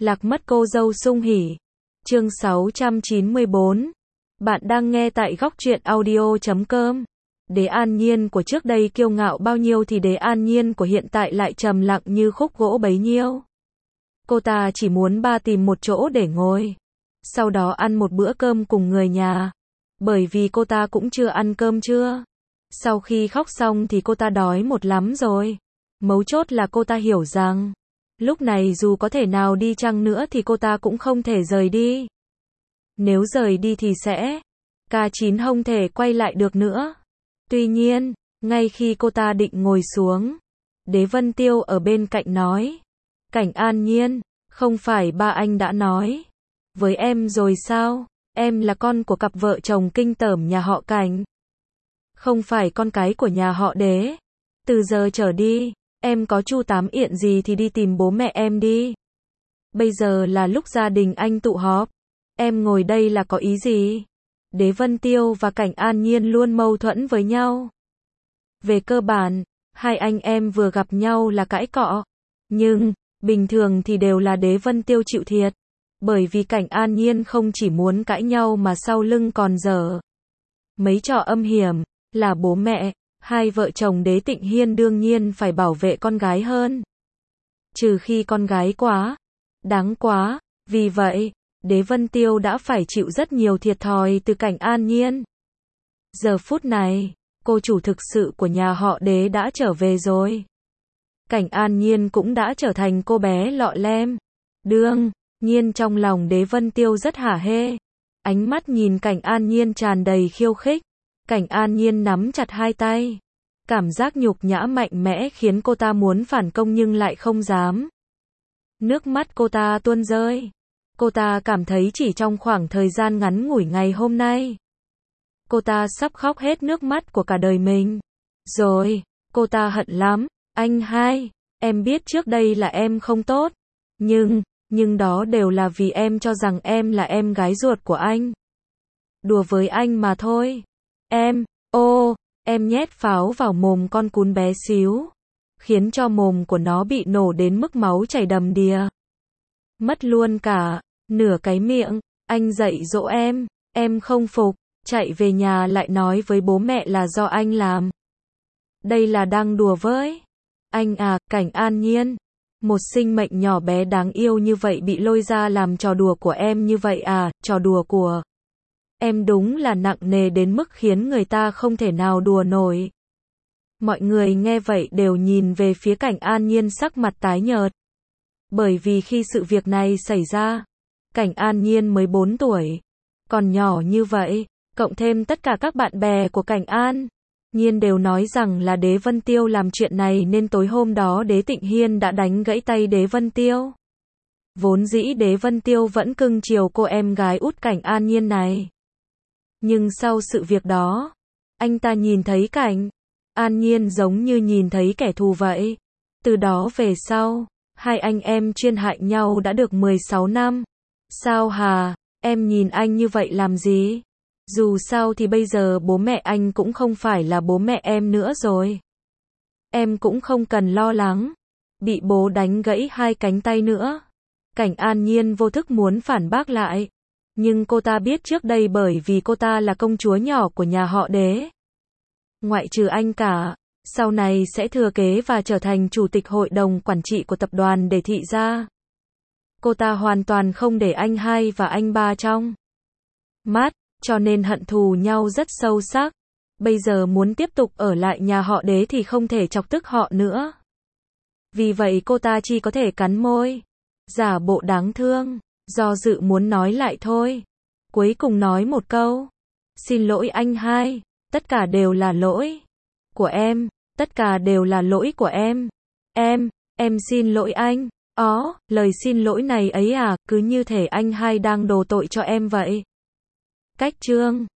Lạc mất cô dâu sung hỉ. Chương 694. Bạn đang nghe tại góc truyện audio.com. Đế An Nhiên của trước đây kiêu ngạo bao nhiêu thì Đế An Nhiên của hiện tại lại trầm lặng như khúc gỗ bấy nhiêu. Cô ta chỉ muốn tìm một chỗ để ngồi, sau đó ăn một bữa cơm cùng người nhà. Bởi vì cô ta cũng chưa ăn cơm trưa. Sau khi khóc xong thì cô ta đói một lắm rồi. Mấu chốt là cô ta hiểu rằng lúc này dù có thể nào đi chăng nữa thì cô ta cũng không thể rời đi. Nếu rời đi thì sẽ K9 không thể quay lại được nữa. Tuy nhiên, ngay khi cô ta định ngồi xuống, Đế Vân Tiêu ở bên cạnh nói: Cảnh An Nhiên, không phải ba anh đã nói với em rồi sao? Em là con của cặp vợ chồng kinh tởm nhà họ Cảnh, không phải con cái của nhà họ Đế. Từ giờ trở đi, em có chu tám yện gì thì đi tìm bố mẹ em đi. Bây giờ là lúc gia đình anh tụ họp. Em ngồi đây là có ý gì? Đế Vân Tiêu và Cảnh An Nhiên luôn mâu thuẫn với nhau. Về cơ bản, hai anh em vừa gặp nhau là cãi cọ. Nhưng, bình thường thì đều là Đế Vân Tiêu chịu thiệt. Bởi vì Cảnh An Nhiên không chỉ muốn cãi nhau mà sau lưng còn dở mấy trò âm hiểm, là bố mẹ. Hai vợ chồng Đế Tịnh Hiên đương nhiên phải bảo vệ con gái hơn. Trừ khi con gái quá đáng quá. Vì vậy, Đế Vân Tiêu đã phải chịu rất nhiều thiệt thòi từ Cảnh An Nhiên. Giờ phút này, cô chủ thực sự của nhà họ Đế đã trở về rồi. Cảnh An Nhiên cũng đã trở thành cô bé lọ lem. Đương nhiên trong lòng Đế Vân Tiêu rất hả hê. Ánh mắt nhìn Cảnh An Nhiên tràn đầy khiêu khích. Cảnh An Nhiên nắm chặt hai tay. Cảm giác nhục nhã mạnh mẽ khiến cô ta muốn phản công nhưng lại không dám. Nước mắt cô ta tuôn rơi. Cô ta cảm thấy chỉ trong khoảng thời gian ngắn ngủi ngày hôm nay, cô ta sắp khóc hết nước mắt của cả đời mình. Rồi, cô ta hận lắm. Anh hai, em biết trước đây là em không tốt. Nhưng đó đều là vì em cho rằng em là em gái ruột của anh. Đùa với anh mà thôi. Em nhét pháo vào mồm con cún bé xíu, khiến cho mồm của nó bị nổ đến mức máu chảy đầm đìa. Mất luôn cả nửa cái miệng. Anh dạy dỗ em không phục, chạy về nhà lại nói với bố mẹ là do anh làm. Đây là đang đùa với anh à? Cảnh An Nhiên, một sinh mệnh nhỏ bé đáng yêu như vậy bị lôi ra làm trò đùa của em như vậy à? Trò đùa của em đúng là nặng nề đến mức khiến người ta không thể nào đùa nổi. Mọi người nghe vậy đều nhìn về phía Cảnh An Nhiên sắc mặt tái nhợt. Bởi vì khi sự việc này xảy ra, Cảnh An Nhiên mới 4 tuổi, còn nhỏ như vậy, cộng thêm tất cả các bạn bè của Cảnh An Nhiên đều nói rằng là Đế Vân Tiêu làm chuyện này nên tối hôm đó Đế Tịnh Hiên đã đánh gãy tay Đế Vân Tiêu. Vốn dĩ Đế Vân Tiêu vẫn cưng chiều cô em gái út Cảnh An Nhiên này. Nhưng sau sự việc đó, anh ta nhìn thấy Cảnh An Nhiên giống như nhìn thấy kẻ thù vậy. Từ đó về sau, hai anh em chuyên hại nhau đã được 16 năm. Sao hà, em nhìn anh như vậy làm gì? Dù sao thì bây giờ bố mẹ anh cũng không phải là bố mẹ em nữa rồi. Em cũng không cần lo lắng bị bố đánh gãy hai cánh tay nữa. Cảnh An Nhiên vô thức muốn phản bác lại. Nhưng cô ta biết trước đây bởi vì cô ta là công chúa nhỏ của nhà họ Đế, ngoại trừ anh cả, sau này sẽ thừa kế và trở thành chủ tịch hội đồng quản trị của tập đoàn Đế Thị gia. Cô ta hoàn toàn không để anh hai và anh ba trong mắt, cho nên hận thù nhau rất sâu sắc. Bây giờ muốn tiếp tục ở lại nhà họ Đế thì không thể chọc tức họ nữa. Vì vậy cô ta chỉ có thể cắn môi, giả bộ đáng thương, do dự muốn nói lại thôi. Cuối cùng nói một câu: Xin lỗi anh hai, tất cả đều là lỗi của em, tất cả đều là lỗi của em. Em xin lỗi anh. Lời xin lỗi này ấy à, cứ như thể anh hai đang đổ tội cho em vậy. Cách chương